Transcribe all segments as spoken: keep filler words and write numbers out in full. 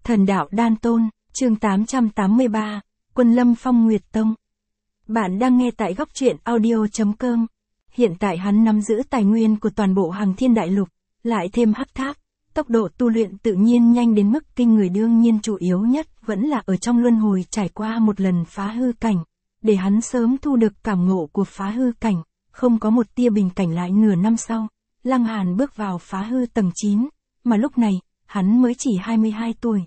Thần đạo Đan Tôn, chương tám trăm tám mươi ba, Quân Lâm Phong Nguyệt Tông. Bạn đang nghe tại góc truyện audio chấm com. Hiện tại hắn nắm giữ tài nguyên của toàn bộ Hằng Thiên Đại Lục, lại thêm hắc tháp, tốc độ tu luyện tự nhiên nhanh đến mức kinh người, đương nhiên chủ yếu nhất vẫn là ở trong luân hồi trải qua một lần phá hư cảnh, để hắn sớm thu được cảm ngộ của phá hư cảnh, không có một tia bình cảnh. Lại nửa năm sau, Lăng Hàn bước vào phá hư tầng chín, mà lúc này, hắn mới chỉ hai mươi hai tuổi.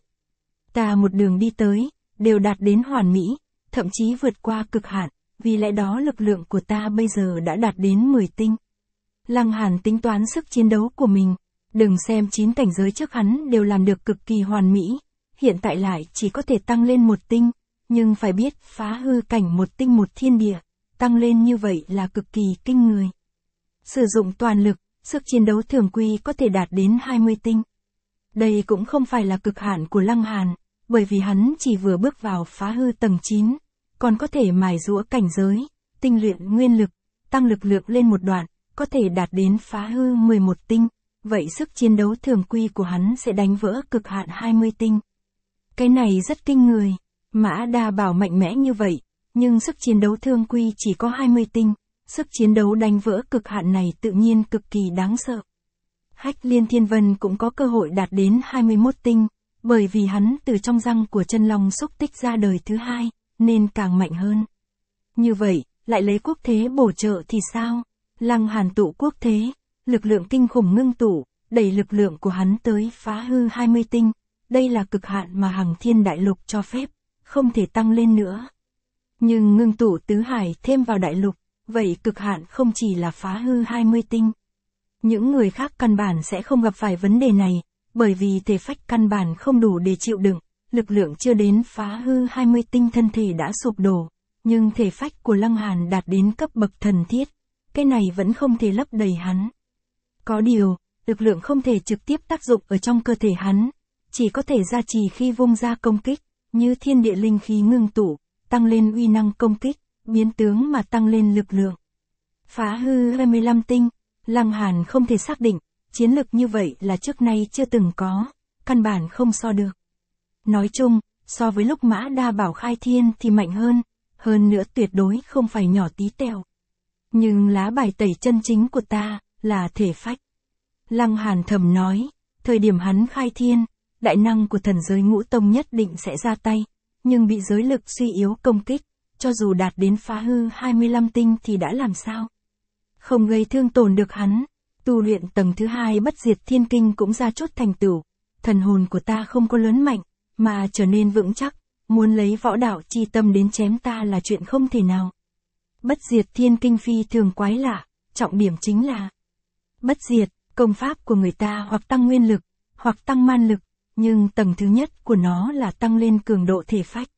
Ta một đường đi tới, đều đạt đến hoàn mỹ, thậm chí vượt qua cực hạn, vì lẽ đó lực lượng của ta bây giờ đã đạt đến mười tinh. Lăng Hàn tính toán sức chiến đấu của mình, đừng xem chín cảnh giới trước hắn đều làm được cực kỳ hoàn mỹ, hiện tại lại chỉ có thể tăng lên một tinh, nhưng phải biết phá hư cảnh một tinh một thiên địa, tăng lên như vậy là cực kỳ kinh người. Sử dụng toàn lực, sức chiến đấu thường quy có thể đạt đến hai mươi tinh. Đây cũng không phải là cực hạn của Lăng Hàn, bởi vì hắn chỉ vừa bước vào phá hư tầng chín, còn có thể mài giũa cảnh giới, tinh luyện nguyên lực, tăng lực lượng lên một đoạn, có thể đạt đến phá hư mười một tinh, vậy sức chiến đấu thường quy của hắn sẽ đánh vỡ cực hạn hai mươi tinh. Cái này rất kinh người, Mã Đa Bảo mạnh mẽ như vậy, nhưng sức chiến đấu thường quy chỉ có hai mươi tinh, sức chiến đấu đánh vỡ cực hạn này tự nhiên cực kỳ đáng sợ. Hách Liên Thiên Vân cũng có cơ hội đạt đến hai mươi mốt tinh, bởi vì hắn từ trong răng của chân long xúc tích ra đời thứ hai, nên càng mạnh hơn. Như vậy, lại lấy quốc thế bổ trợ thì sao? Lăng Hàn tụ quốc thế, lực lượng kinh khủng ngưng tụ, đẩy lực lượng của hắn tới phá hư hai mươi tinh, đây là cực hạn mà Hằng Thiên Đại Lục cho phép, không thể tăng lên nữa. Nhưng ngưng tụ tứ hải thêm vào đại lục, vậy cực hạn không chỉ là phá hư hai mươi tinh. Những người khác căn bản sẽ không gặp phải vấn đề này, bởi vì thể phách căn bản không đủ để chịu đựng, lực lượng chưa đến phá hư hai mươi tinh thân thể đã sụp đổ, nhưng thể phách của Lăng Hàn đạt đến cấp bậc thần thiết, cái này vẫn không thể lấp đầy hắn. Có điều, lực lượng không thể trực tiếp tác dụng ở trong cơ thể hắn, chỉ có thể gia trì khi vung ra công kích, như thiên địa linh khí ngưng tụ, tăng lên uy năng công kích, biến tướng mà tăng lên lực lượng. Phá hư hai mươi lăm tinh, Lăng Hàn không thể xác định, chiến lực như vậy là trước nay chưa từng có, căn bản không so được. Nói chung, so với lúc Mã Đa Bảo khai thiên thì mạnh hơn, hơn nữa tuyệt đối không phải nhỏ tí tẹo. Nhưng lá bài tẩy chân chính của ta, là thể phách. Lăng Hàn thầm nói, thời điểm hắn khai thiên, đại năng của thần giới ngũ tông nhất định sẽ ra tay, nhưng bị giới lực suy yếu công kích, cho dù đạt đến phá hư hai mươi lăm tinh thì đã làm sao? Không gây thương tổn được hắn. Tu luyện tầng thứ hai bất diệt thiên kinh cũng ra chút thành tựu, thần hồn của ta không có lớn mạnh, mà trở nên vững chắc, muốn lấy võ đạo chi tâm đến chém ta là chuyện không thể nào. Bất diệt thiên kinh phi thường quái lạ, trọng điểm chính là bất diệt, công pháp của người ta hoặc tăng nguyên lực, hoặc tăng man lực, nhưng tầng thứ nhất của nó là tăng lên cường độ thể phách.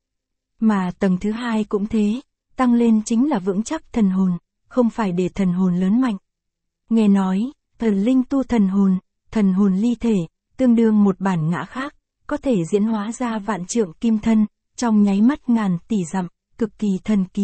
Mà tầng thứ hai cũng thế, tăng lên chính là vững chắc thần hồn, không phải để thần hồn lớn mạnh. Nghe nói, thần linh tu thần hồn, thần hồn ly thể, tương đương một bản ngã khác, có thể diễn hóa ra vạn trượng kim thân, trong nháy mắt ngàn tỷ dặm, cực kỳ thần kỳ.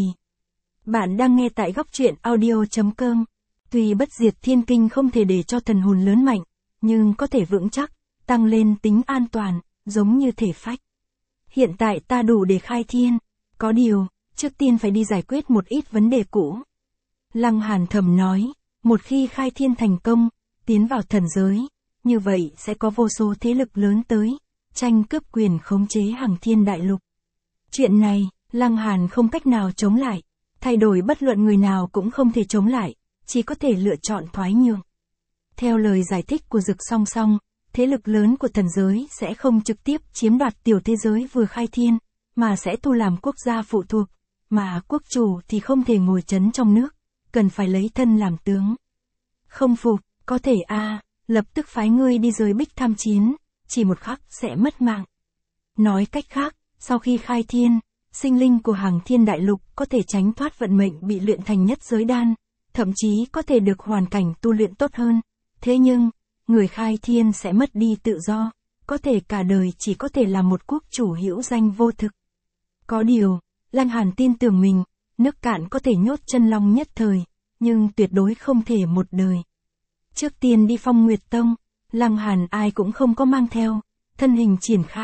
Bạn đang nghe tại góc truyện audio chấm com. Tuy bất diệt thiên kinh không thể để cho thần hồn lớn mạnh, nhưng có thể vững chắc, tăng lên tính an toàn, giống như thể phách. Hiện tại ta đủ để khai thiên, có điều, trước tiên phải đi giải quyết một ít vấn đề cũ. Lăng Hàn thầm nói, một khi khai thiên thành công, tiến vào thần giới, như vậy sẽ có vô số thế lực lớn tới, tranh cướp quyền khống chế Hằng Thiên Đại Lục. Chuyện này, Lăng Hàn không cách nào chống lại, thay đổi bất luận người nào cũng không thể chống lại, chỉ có thể lựa chọn thoái nhượng. Theo lời giải thích của Dực Song Song, thế lực lớn của thần giới sẽ không trực tiếp chiếm đoạt tiểu thế giới vừa khai thiên, mà sẽ thu làm quốc gia phụ thuộc, mà quốc chủ thì không thể ngồi trấn trong nước, cần phải lấy thân làm tướng. Không phục, có thể a à, lập tức phái ngươi đi rời bích tham chiến, chỉ một khắc sẽ mất mạng. Nói cách khác, sau khi khai thiên, sinh linh của Hằng Thiên Đại Lục có thể tránh thoát vận mệnh bị luyện thành nhất giới đan, thậm chí có thể được hoàn cảnh tu luyện tốt hơn. Thế nhưng, người khai thiên sẽ mất đi tự do, có thể cả đời chỉ có thể là một quốc chủ hữu danh vô thực. Có điều, Lăng Hàn tin tưởng mình, nước cạn có thể nhốt chân long nhất thời, nhưng tuyệt đối không thể một đời. Trước tiên đi Phong Nguyệt Tông, Lăng Hàn ai cũng không có mang theo, thân hình triển khai,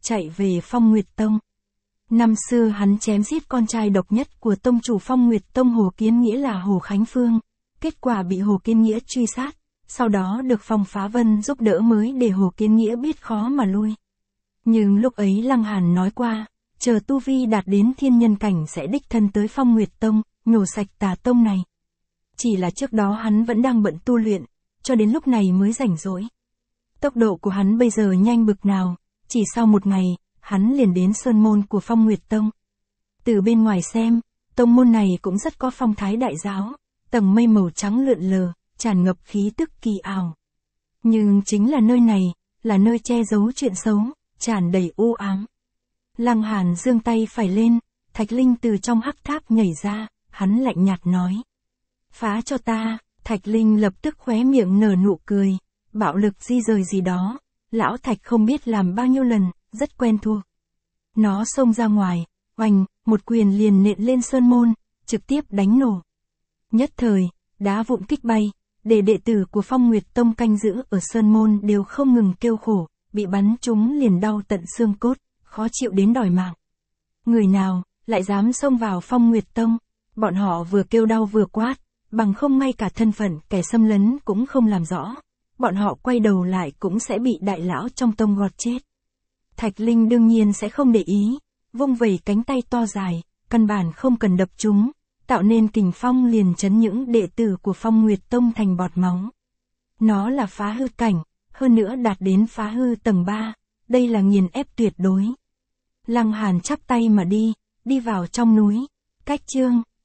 chạy về Phong Nguyệt Tông. Năm xưa hắn chém giết con trai độc nhất của tông chủ Phong Nguyệt Tông Hồ Kiến Nghĩa là Hồ Khánh Phương, kết quả bị Hồ Kiến Nghĩa truy sát, sau đó được Phong Phá Vân giúp đỡ mới để Hồ Kiến Nghĩa biết khó mà lui. Nhưng lúc ấy Lăng Hàn nói qua, chờ tu vi đạt đến thiên nhân cảnh sẽ đích thân tới Phong Nguyệt Tông, nhổ sạch tà tông này. Chỉ là trước đó hắn vẫn đang bận tu luyện, cho đến lúc này mới rảnh rỗi. Tốc độ của hắn bây giờ nhanh bực nào, chỉ sau một ngày, hắn liền đến sơn môn của Phong Nguyệt Tông. Từ bên ngoài xem, tông môn này cũng rất có phong thái đại giáo, tầng mây màu trắng lượn lờ, tràn ngập khí tức kỳ ảo. Nhưng chính là nơi này, là nơi che giấu chuyện xấu, tràn đầy u ám. Lăng Hàn giương tay phải lên, Thạch Linh từ trong hắc tháp nhảy ra, hắn lạnh nhạt nói. Phá cho ta, Thạch Linh lập tức khóe miệng nở nụ cười, bạo lực di rời gì đó, lão Thạch không biết làm bao nhiêu lần, rất quen thuộc. Nó xông ra ngoài, oanh, một quyền liền nện lên sơn môn, trực tiếp đánh nổ. Nhất thời, đá vụn kích bay, để đệ tử của Phong Nguyệt Tông canh giữ ở sơn môn đều không ngừng kêu khổ, bị bắn chúng liền đau tận xương cốt, khó chịu đến đòi mạng. Người nào, lại dám xông vào Phong Nguyệt Tông, bọn họ vừa kêu đau vừa quát, bằng không ngay cả thân phận kẻ xâm lấn cũng không làm rõ. Bọn họ quay đầu lại cũng sẽ bị đại lão trong tông gọt chết. Thạch Linh đương nhiên sẽ không để ý, vung vẩy cánh tay to dài, căn bản không cần đập chúng, tạo nên kình phong liền chấn những đệ tử của Phong Nguyệt Tông thành bọt máu. Nó là phá hư cảnh, hơn nữa đạt đến phá hư tầng ba, đây là nghiền ép tuyệt đối. Lăng Hàn chắp tay mà đi, đi vào trong núi, cách chương